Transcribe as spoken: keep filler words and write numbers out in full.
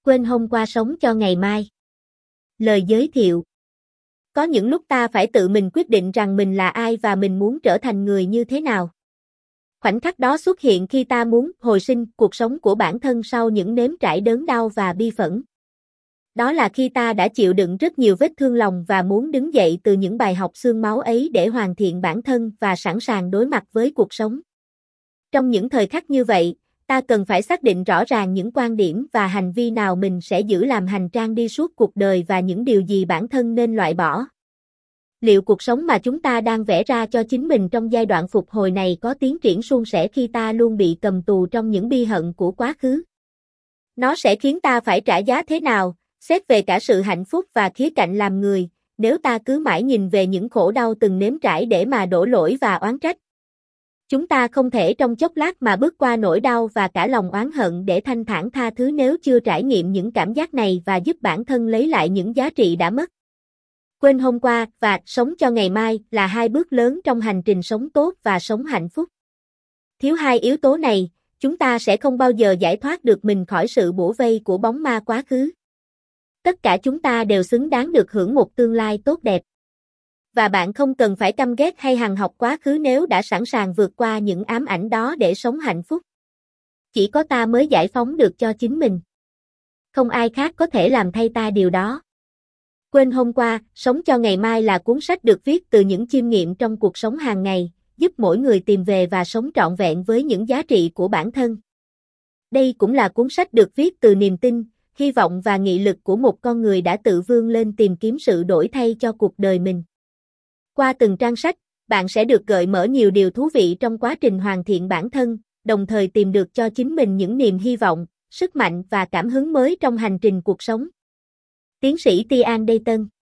Quên hôm qua sống cho ngày mai. Lời giới thiệu. Có những lúc ta phải tự mình quyết định rằng mình là ai và mình muốn trở thành người như thế nào. Khoảnh khắc đó xuất hiện khi ta muốn hồi sinh cuộc sống của bản thân sau những nếm trải đớn đau và bi phẫn. Đó là khi ta đã chịu đựng rất nhiều vết thương lòng và muốn đứng dậy từ những bài học xương máu ấy để hoàn thiện bản thân và sẵn sàng đối mặt với cuộc sống. Trong những thời khắc như vậy, ta cần phải xác định rõ ràng những quan điểm và hành vi nào mình sẽ giữ làm hành trang đi suốt cuộc đời và những điều gì bản thân nên loại bỏ. Liệu cuộc sống mà chúng ta đang vẽ ra cho chính mình trong giai đoạn phục hồi này có tiến triển suôn sẻ khi ta luôn bị cầm tù trong những bi hận của quá khứ? Nó sẽ khiến ta phải trả giá thế nào, xét về cả sự hạnh phúc và khía cạnh làm người, nếu ta cứ mãi nhìn về những khổ đau từng nếm trải để mà đổ lỗi và oán trách? Chúng ta không thể trong chốc lát mà bước qua nỗi đau và cả lòng oán hận để thanh thản tha thứ nếu chưa trải nghiệm những cảm giác này và giúp bản thân lấy lại những giá trị đã mất. Quên hôm qua và sống cho ngày mai là hai bước lớn trong hành trình sống tốt và sống hạnh phúc. Thiếu hai yếu tố này, chúng ta sẽ không bao giờ giải thoát được mình khỏi sự bủa vây của bóng ma quá khứ. Tất cả chúng ta đều xứng đáng được hưởng một tương lai tốt đẹp. Và bạn không cần phải căm ghét hay hằn học quá khứ nếu đã sẵn sàng vượt qua những ám ảnh đó để sống hạnh phúc. Chỉ có ta mới giải phóng được cho chính mình. Không ai khác có thể làm thay ta điều đó. Quên hôm qua, sống cho ngày mai là cuốn sách được viết từ những chiêm nghiệm trong cuộc sống hàng ngày, giúp mỗi người tìm về và sống trọn vẹn với những giá trị của bản thân. Đây cũng là cuốn sách được viết từ niềm tin, hy vọng và nghị lực của một con người đã tự vươn lên tìm kiếm sự đổi thay cho cuộc đời mình. Qua từng trang sách, bạn sẽ được gợi mở nhiều điều thú vị trong quá trình hoàn thiện bản thân, đồng thời tìm được cho chính mình những niềm hy vọng, sức mạnh và cảm hứng mới trong hành trình cuộc sống. Tiến sĩ Tian Dayton.